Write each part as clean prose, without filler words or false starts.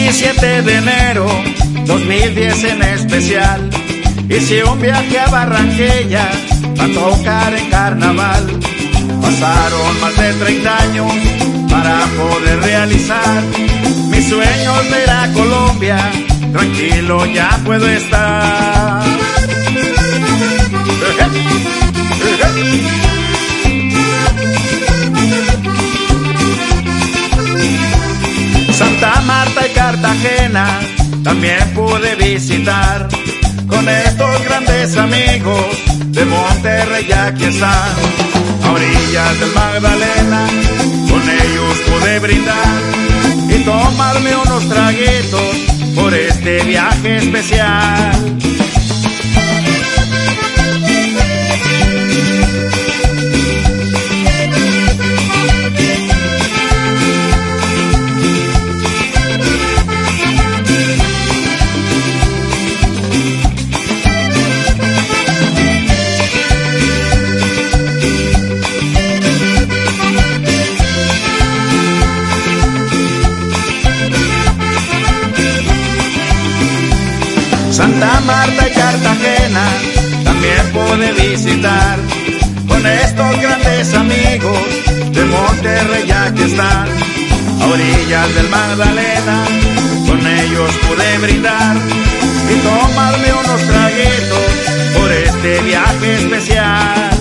27 de enero 2010 en especial, hice un viaje a Barranquilla para tocar en carnaval. Pasaron más de 30 años para poder realizar mis sueños de ir a Colombia, tranquilo ya puedo estar. Santa Marta y Cartagena también pude visitar, con estos grandes amigos de Monterrey ya aquí están. A orillas del Magdalena con ellos pude brindar y tomarme unos traguitos por este viaje especial. Santa Marta y Cartagena también pude visitar, con estos grandes amigos de Monterrey ya que están. A orillas del Magdalena con ellos pude brindar y tomarme unos traguitos por este viaje especial.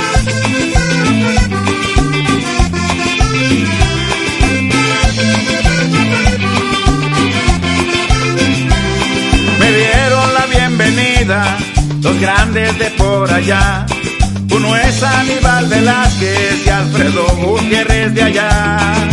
Me dieron la bienvenida los grandes de por allá, uno es Aníbal Velázquez y Alfredo Gutiérrez de allá.